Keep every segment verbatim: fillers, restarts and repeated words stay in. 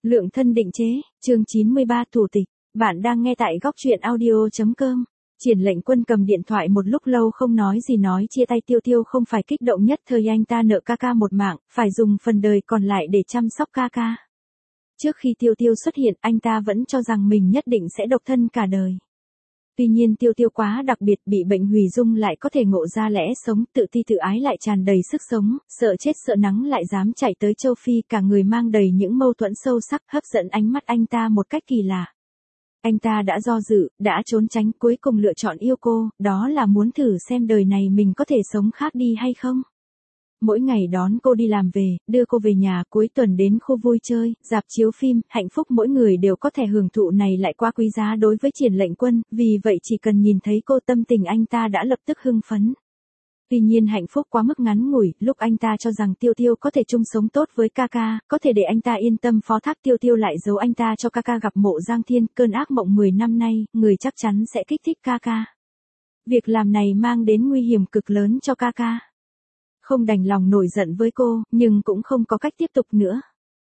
Lượng thân định chế, chương chín mươi ba thủ tịch. Bạn đang nghe tại góc truyện audio.com. Triển Lệnh Quân cầm điện thoại một lúc lâu không nói gì nói chia tay Tiêu Tiêu không phải kích động nhất thời anh ta nợ ca ca một mạng, phải dùng phần đời còn lại để chăm sóc ca ca. Trước khi Tiêu Tiêu xuất hiện anh ta vẫn cho rằng mình nhất định sẽ độc thân cả đời. Tuy nhiên Tiêu Tiêu quá đặc biệt, bị bệnh hủy dung lại có thể ngộ ra lẽ sống, tự ti tự ái lại tràn đầy sức sống, sợ chết sợ nắng lại dám chạy tới châu Phi, cả người mang đầy những mâu thuẫn sâu sắc, hấp dẫn ánh mắt anh ta một cách kỳ lạ. Anh ta đã do dự, đã trốn tránh, cuối cùng lựa chọn yêu cô, đó là muốn thử xem đời này mình có thể sống khác đi hay không. Mỗi ngày đón cô đi làm về, đưa cô về nhà, cuối tuần đến khu vui chơi, rạp chiếu phim, hạnh phúc mỗi người đều có thể hưởng thụ này lại quá quý giá đối với Triển Lệnh Quân, vì vậy chỉ cần nhìn thấy cô tâm tình anh ta đã lập tức hưng phấn. Tuy nhiên hạnh phúc quá mức ngắn ngủi, lúc anh ta cho rằng Tiêu Tiêu có thể chung sống tốt với ca ca, có thể để anh ta yên tâm phó thác, Tiêu Tiêu lại giấu anh ta cho ca ca gặp Mộ Giang Thiên, cơn ác mộng mười năm nay, người chắc chắn sẽ kích thích ca ca. Việc làm này mang đến nguy hiểm cực lớn cho ca ca. Không đành lòng nổi giận với cô, nhưng cũng không có cách tiếp tục nữa.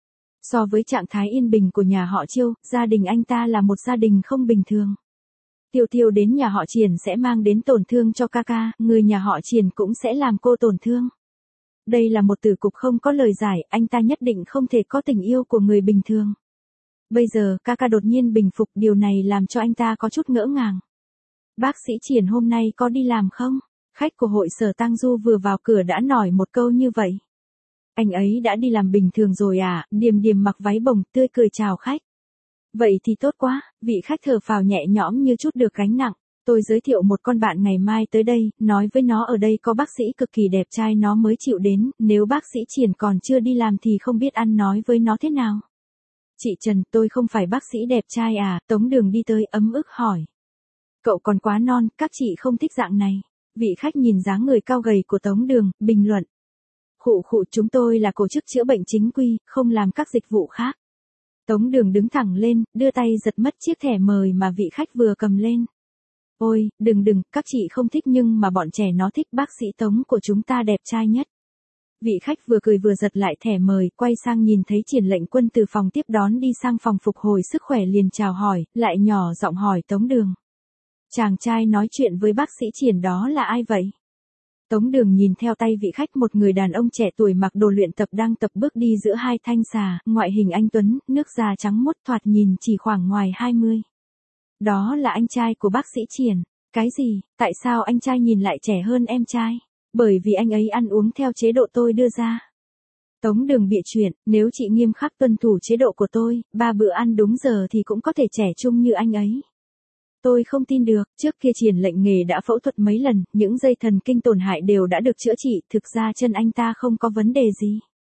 So với trạng thái yên bình của nhà họ Chiêu, gia đình anh ta là một gia đình không bình thường. Tiêu Tiêu đến nhà họ Triển sẽ mang đến tổn thương cho ca ca, người nhà họ Triển cũng sẽ làm cô tổn thương. Đây là một tử cục không có lời giải, anh ta nhất định không thể có tình yêu của người bình thường. Bây giờ, ca ca đột nhiên bình phục, điều này làm cho anh ta có chút ngỡ ngàng. Bác sĩ Triển hôm nay có đi làm không? Khách của hội sở Tang Du vừa vào cửa đã nói một câu như vậy. Anh ấy đã đi làm bình thường rồi à? Điềm Điềm mặc váy bồng, tươi cười chào khách. Vậy thì tốt quá, vị khách thở phào nhẹ nhõm như chút được gánh nặng. Tôi giới thiệu một con bạn ngày mai tới đây, nói với nó ở đây có bác sĩ cực kỳ đẹp trai nó mới chịu đến, nếu bác sĩ Triển còn chưa đi làm thì không biết ăn nói với nó thế nào. Chị Trần, tôi không phải bác sĩ đẹp trai à? Tống Đường đi tới ấm ức hỏi. Cậu còn quá non, các chị không thích dạng này. Vị khách nhìn dáng người cao gầy của Tống Đường, bình luận. Khụ khụ, chúng tôi là tổ chức chữa bệnh chính quy, không làm các dịch vụ khác. Tống Đường đứng thẳng lên, đưa tay giật mất chiếc thẻ mời mà vị khách vừa cầm lên. Ôi, đừng đừng, các chị không thích nhưng mà bọn trẻ nó thích, bác sĩ Tống của chúng ta đẹp trai nhất. Vị khách vừa cười vừa giật lại thẻ mời, quay sang nhìn thấy Triển Lệnh Quân từ phòng tiếp đón đi sang phòng phục hồi sức khỏe liền chào hỏi, lại nhỏ giọng hỏi Tống Đường. Chàng trai nói chuyện với bác sĩ Triển đó là ai vậy? Tống Đường nhìn theo tay vị khách, một người đàn ông trẻ tuổi mặc đồ luyện tập đang tập bước đi giữa hai thanh xà, ngoại hình anh tuấn, nước da trắng muốt, thoạt nhìn chỉ khoảng ngoài hai mươi. Đó là anh trai của bác sĩ Triển. Cái gì, tại sao anh trai nhìn lại trẻ hơn em trai? Bởi vì anh ấy ăn uống theo chế độ tôi đưa ra. Tống Đường bịa chuyện, nếu chị nghiêm khắc tuân thủ chế độ của tôi, ba bữa ăn đúng giờ thì cũng có thể trẻ trung như anh ấy. Tôi không tin được, trước kia Triển Lệnh Nghề đã phẫu thuật mấy lần, những dây thần kinh tổn hại đều đã được chữa trị, thực ra chân anh ta không có vấn đề gì.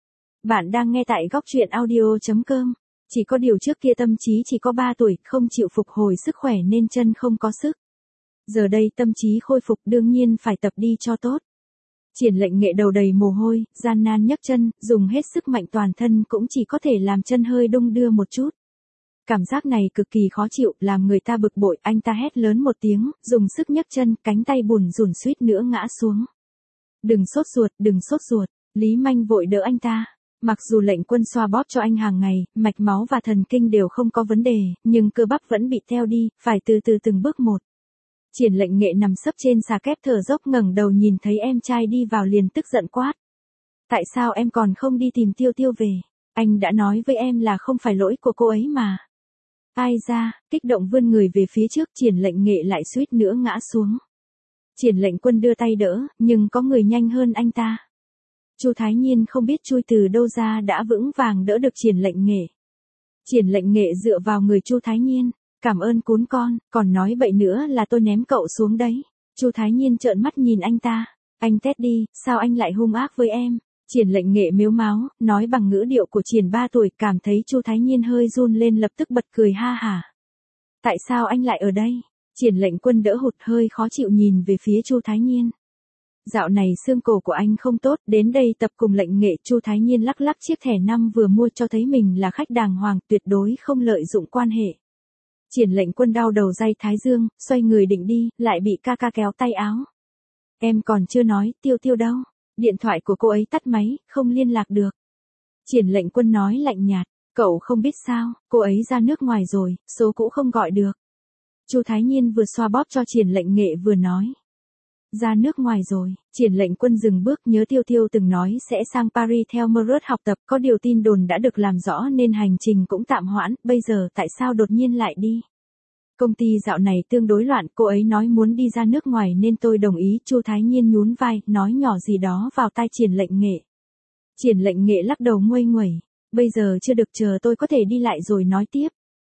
Bạn đang nghe tại góc truyện audio.com. Chỉ có điều trước kia tâm trí chỉ có ba tuổi, không chịu phục hồi sức khỏe nên chân không có sức. Giờ đây tâm trí khôi phục, đương nhiên phải tập đi cho tốt. Triển Lệnh Nghệ đầu đầy mồ hôi, gian nan nhấc chân, dùng hết sức mạnh toàn thân cũng chỉ có thể làm chân hơi đung đưa một chút. Cảm giác này cực kỳ khó chịu, làm người ta bực bội, anh ta hét lớn một tiếng, dùng sức nhấc chân, cánh tay bùn rủn suýt nữa ngã xuống. Đừng sốt ruột, đừng sốt ruột, Lý Manh vội đỡ anh ta. Mặc dù Lệnh Quân xoa bóp cho anh hàng ngày, mạch máu và thần kinh đều không có vấn đề, nhưng cơ bắp vẫn bị teo đi, phải từ từ từng bước một. Triển Lệnh Nghệ nằm sấp trên xà kép thở dốc, ngẩng đầu nhìn thấy em trai đi vào liền tức giận quát. Tại sao em còn không đi tìm Tiêu Tiêu về? Anh đã nói với em là không phải lỗi của cô ấy mà. Ai ra, kích động vươn người về phía trước, Triển Lệnh Nghệ lại suýt nữa ngã xuống. Triển Lệnh Quân đưa tay đỡ, nhưng có người nhanh hơn anh ta. Chu Thái Nhiên không biết chui từ đâu ra đã vững vàng đỡ được Triển Lệnh Nghệ. Triển Lệnh Nghệ dựa vào người Chu Thái Nhiên, cảm ơn cún con, còn nói bậy nữa là tôi ném cậu xuống đấy. Chu Thái Nhiên trợn mắt nhìn anh ta, anh tét đi, sao anh lại hung ác với em? Triển Lệnh Nghệ mếu máo, nói bằng ngữ điệu của Triển ba tuổi, cảm thấy Chu Thái Nhiên hơi run lên lập tức bật cười ha hả. Tại sao anh lại ở đây? Triển Lệnh Quân đỡ hụt, hơi khó chịu nhìn về phía Chu Thái Nhiên. Dạo này xương cổ của anh không tốt, đến đây tập cùng Lệnh Nghệ. Chu Thái Nhiên lắc lắc chiếc thẻ năm vừa mua cho thấy mình là khách đàng hoàng, tuyệt đối không lợi dụng quan hệ. Triển Lệnh Quân đau đầu day thái dương, xoay người định đi, lại bị ca ca kéo tay áo. Em còn chưa nói, Tiêu Tiêu đâu? Điện thoại của cô ấy tắt máy, không liên lạc được. Triển Lệnh Quân nói lạnh nhạt, Cậu không biết sao, cô ấy ra nước ngoài rồi, số cũ không gọi được. Chu Thái Nhiên vừa xoa bóp cho Triển Lệnh Nghệ vừa nói. Ra nước ngoài rồi, Triển Lệnh Quân dừng bước, nhớ Tiêu Tiêu từng nói sẽ sang Paris theo Meurot học tập, có điều tin đồn đã được làm rõ nên hành trình cũng tạm hoãn, bây giờ tại sao đột nhiên lại đi? Công ty dạo này tương đối loạn, cô ấy nói muốn đi ra nước ngoài nên tôi đồng ý. Chu Thái Nhiên nhún vai, nói nhỏ gì đó vào tai Triển Lệnh Nghệ. Triển Lệnh Nghệ lắc đầu nguây nguẩy, bây giờ chưa được, chờ tôi có thể đi lại rồi nói tiếp.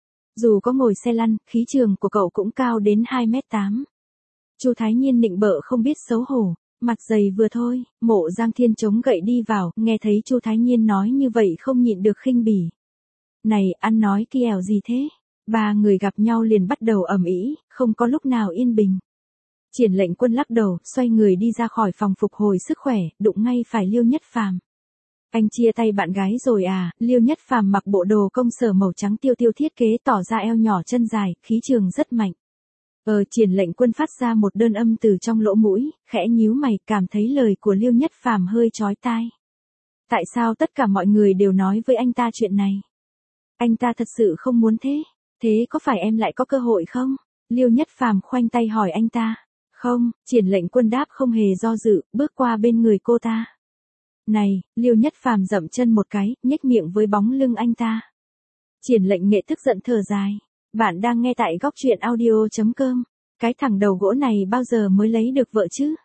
Dù có ngồi xe lăn, khí trường của cậu cũng cao đến hai mét tám. Chu Thái Nhiên nịnh bợ không biết xấu hổ, mặt dày vừa thôi. Mộ Giang Thiên chống gậy đi vào, nghe thấy Chu Thái Nhiên nói như vậy không nhịn được khinh bỉ. Này, ăn nói kièo gì thế? Ba người gặp nhau liền bắt đầu ầm ĩ, không có lúc nào yên bình. Triển Lệnh Quân lắc đầu, xoay người đi ra khỏi phòng phục hồi sức khỏe, đụng ngay phải Liêu Nhất Phàm. Anh chia tay bạn gái rồi à? Liêu Nhất Phàm mặc bộ đồ công sở màu trắng tiêu tiêu thiết kế, tỏ ra eo nhỏ chân dài, khí trường rất mạnh. Ờ, Triển Lệnh Quân phát ra một đơn âm từ trong lỗ mũi, khẽ nhíu mày, cảm thấy lời của Liêu Nhất Phàm hơi chói tai. Tại sao tất cả mọi người đều nói với anh ta chuyện này? Anh ta thật sự không muốn thế. Thế có phải em lại có cơ hội không? Liêu Nhất Phàm khoanh tay hỏi anh ta. Không, Triển Lệnh Quân đáp không hề do dự, bước qua bên người cô ta. Này, Liêu Nhất Phàm dậm chân một cái, nhếch miệng với bóng lưng anh ta. Triển Lệnh Nghệ tức giận thở dài. Bạn đang nghe tại góc truyện audio chấm com. Cái thằng đầu gỗ này bao giờ mới lấy được vợ chứ?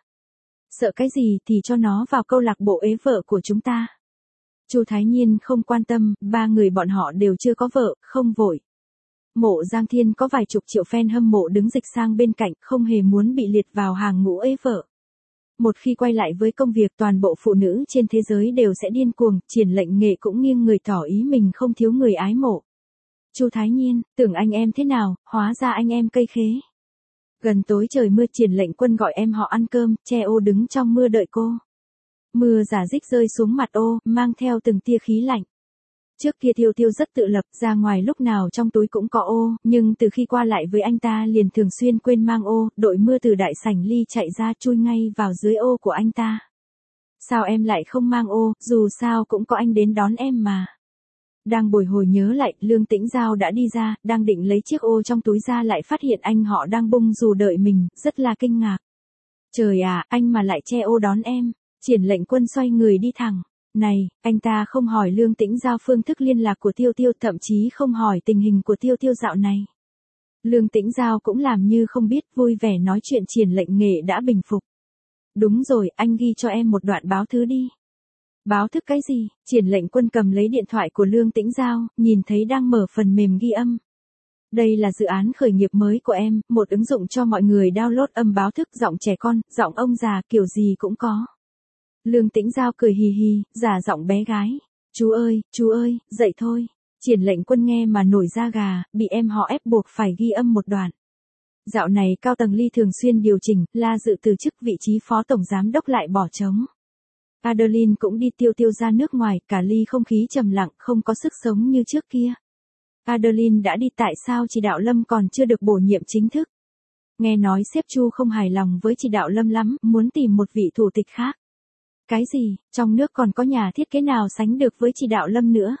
Sợ cái gì thì cho nó vào câu lạc bộ ế vợ của chúng ta. Chu Thái Nhiên không quan tâm, ba người bọn họ đều chưa có vợ, không vội. Mộ Giang Thiên có vài chục triệu fan hâm mộ đứng dịch sang bên cạnh, không hề muốn bị liệt vào hàng ngũ ế vợ. Một khi quay lại với công việc, toàn bộ phụ nữ trên thế giới đều sẽ điên cuồng. Triển Lệnh Nghệ cũng nghiêng người tỏ ý mình không thiếu người ái mộ. Chu Thái Nhiên, tưởng anh em thế nào, hóa ra anh em cây khế. Gần tối trời mưa, Triển Lệnh Quân gọi em họ ăn cơm, che ô đứng trong mưa đợi cô. Mưa rả rích rơi xuống mặt ô, mang theo từng tia khí lạnh. Trước kia Tiêu Tiêu rất tự lập, ra ngoài lúc nào trong túi cũng có ô, nhưng từ khi qua lại với anh ta liền thường xuyên quên mang ô, đội mưa từ đại sảnh ly chạy ra chui ngay vào dưới ô của anh ta. Sao em lại không mang ô, dù sao cũng có anh đến đón em mà. Đang bồi hồi nhớ lại, Lương Tĩnh Giao đã đi ra, đang định lấy chiếc ô trong túi ra lại phát hiện anh họ đang bung dù đợi mình, rất là kinh ngạc. Trời à, anh mà lại che ô đón em. Triển Lệnh Quân xoay người đi thẳng. Này, anh ta không hỏi Lương Tĩnh Giao phương thức liên lạc của Tiêu Tiêu, thậm chí không hỏi tình hình của Tiêu Tiêu dạo này. Lương Tĩnh Giao cũng làm như không biết, vui vẻ nói chuyện Triển Lệnh Nghệ đã bình phục. Đúng rồi, anh ghi cho em một đoạn báo thư đi. Báo thức cái gì? Triển Lệnh Quân cầm lấy điện thoại của Lương Tĩnh Giao, nhìn thấy đang mở phần mềm ghi âm. Đây là dự án khởi nghiệp mới của em, một ứng dụng cho mọi người download âm báo thức, giọng trẻ con, giọng ông già, kiểu gì cũng có. Lương Tĩnh Giao cười hì hì, giả giọng bé gái. Chú ơi, chú ơi, dậy thôi. Triển Lệnh Quân nghe mà nổi da gà, bị em họ ép buộc phải ghi âm một đoạn. Dạo này cao tầng Ly thường xuyên điều chỉnh, La Dự từ chức vị trí phó tổng giám đốc lại bỏ trống. Adeline cũng đi, Tiêu Tiêu ra nước ngoài, cả Ly không khí trầm lặng, không có sức sống như trước kia. Adeline đã đi, tại sao chỉ đạo Lâm còn chưa được bổ nhiệm chính thức? Nghe nói sếp Chu không hài lòng với chỉ đạo Lâm lắm, muốn tìm một vị thủ tịch khác. Cái gì, trong nước còn có nhà thiết kế nào sánh được với chỉ đạo Lâm nữa?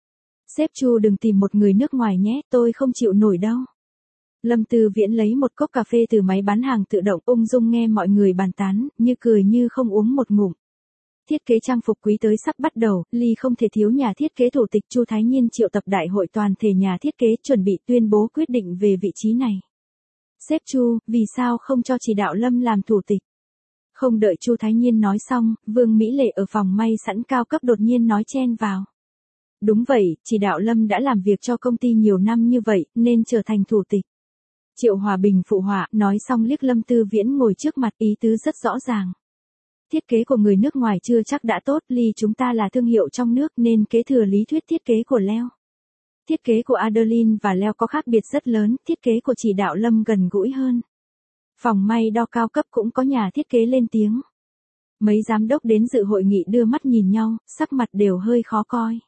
Sếp Chu đừng tìm một người nước ngoài nhé, tôi không chịu nổi đâu. Lâm Tư Viễn lấy một cốc cà phê từ máy bán hàng tự động, ung dung nghe mọi người bàn tán, như cười như không uống một ngụm. Thiết kế trang phục quý tới sắp bắt đầu, Ly không thể thiếu nhà thiết kế thủ tịch. Chu Thái Nhiên triệu tập đại hội toàn thể nhà thiết kế, chuẩn bị tuyên bố quyết định về vị trí này. Sếp Chu, vì sao không cho chỉ đạo Lâm làm thủ tịch? Không đợi Chu Thái Nhiên nói xong, Vương Mỹ Lệ ở phòng may sẵn cao cấp đột nhiên nói chen vào. Đúng vậy, chỉ đạo Lâm đã làm việc cho công ty nhiều năm như vậy, nên trở thành thủ tịch. Triệu Hòa Bình phụ họa, nói xong liếc Lâm Tư Viễn ngồi trước mặt, ý tứ rất rõ ràng. Thiết kế của người nước ngoài chưa chắc đã tốt, Ly chúng ta là thương hiệu trong nước nên kế thừa lý thuyết thiết kế của Leo. Thiết kế của Adeline và Leo có khác biệt rất lớn, thiết kế của chỉ đạo Lâm gần gũi hơn. Phòng may đo cao cấp cũng có nhà thiết kế lên tiếng. Mấy giám đốc đến dự hội nghị đưa mắt nhìn nhau, sắc mặt đều hơi khó coi.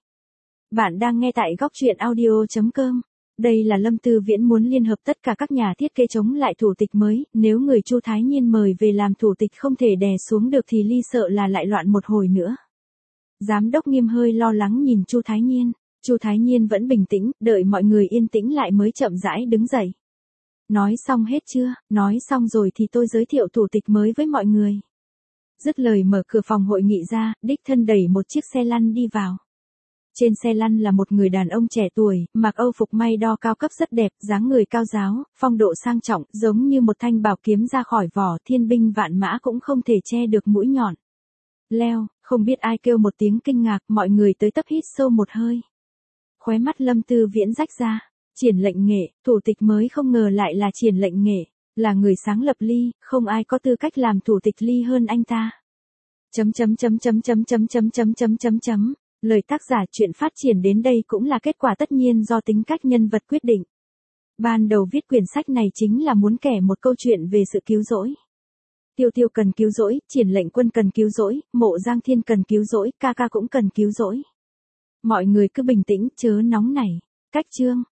Bạn đang nghe tại góc truyện audio chấm com. Đây là Lâm Tư Viễn muốn liên hợp tất cả các nhà thiết kế chống lại thủ tịch mới, nếu người Chu Thái Nhiên mời về làm thủ tịch không thể đè xuống được thì Ly sợ là lại loạn một hồi nữa. Giám đốc Nghiêm hơi lo lắng nhìn Chu Thái Nhiên. Chu Thái Nhiên vẫn bình tĩnh, đợi mọi người yên tĩnh lại mới chậm rãi đứng dậy. Nói xong hết chưa? Nói xong rồi thì tôi giới thiệu thủ tịch mới với mọi người. Dứt lời mở cửa phòng hội nghị ra, đích thân đẩy một chiếc xe lăn đi vào. Trên xe lăn là một người đàn ông trẻ tuổi, mặc âu phục may đo cao cấp rất đẹp, dáng người cao ráo, phong độ sang trọng, giống như một thanh bảo kiếm ra khỏi vỏ, thiên binh vạn mã cũng không thể che được mũi nhọn. Leo, không biết ai kêu một tiếng kinh ngạc, mọi người tới tấp hít sâu một hơi. Khóe mắt Lâm Tư Viễn rách ra. Triển Lệnh Nghệ, thủ tịch mới không ngờ lại là Triển Lệnh Nghệ, là người sáng lập Ly, không ai có tư cách làm thủ tịch Ly hơn anh ta. Chấm chấm chấm chấm chấm chấm chấm chấm chấm chấm chấm. Lời tác giả chuyện phát triển đến đây cũng là kết quả tất nhiên do tính cách nhân vật quyết định. Ban đầu viết quyển sách này chính là muốn kể một câu chuyện về sự cứu rỗi. Tiêu Tiêu cần cứu rỗi, Triển Lệnh Quân cần cứu rỗi, Mộ Giang Thiên cần cứu rỗi, ca ca cũng cần cứu rỗi. Mọi người cứ bình tĩnh, chớ nóng nảy. Cách chương.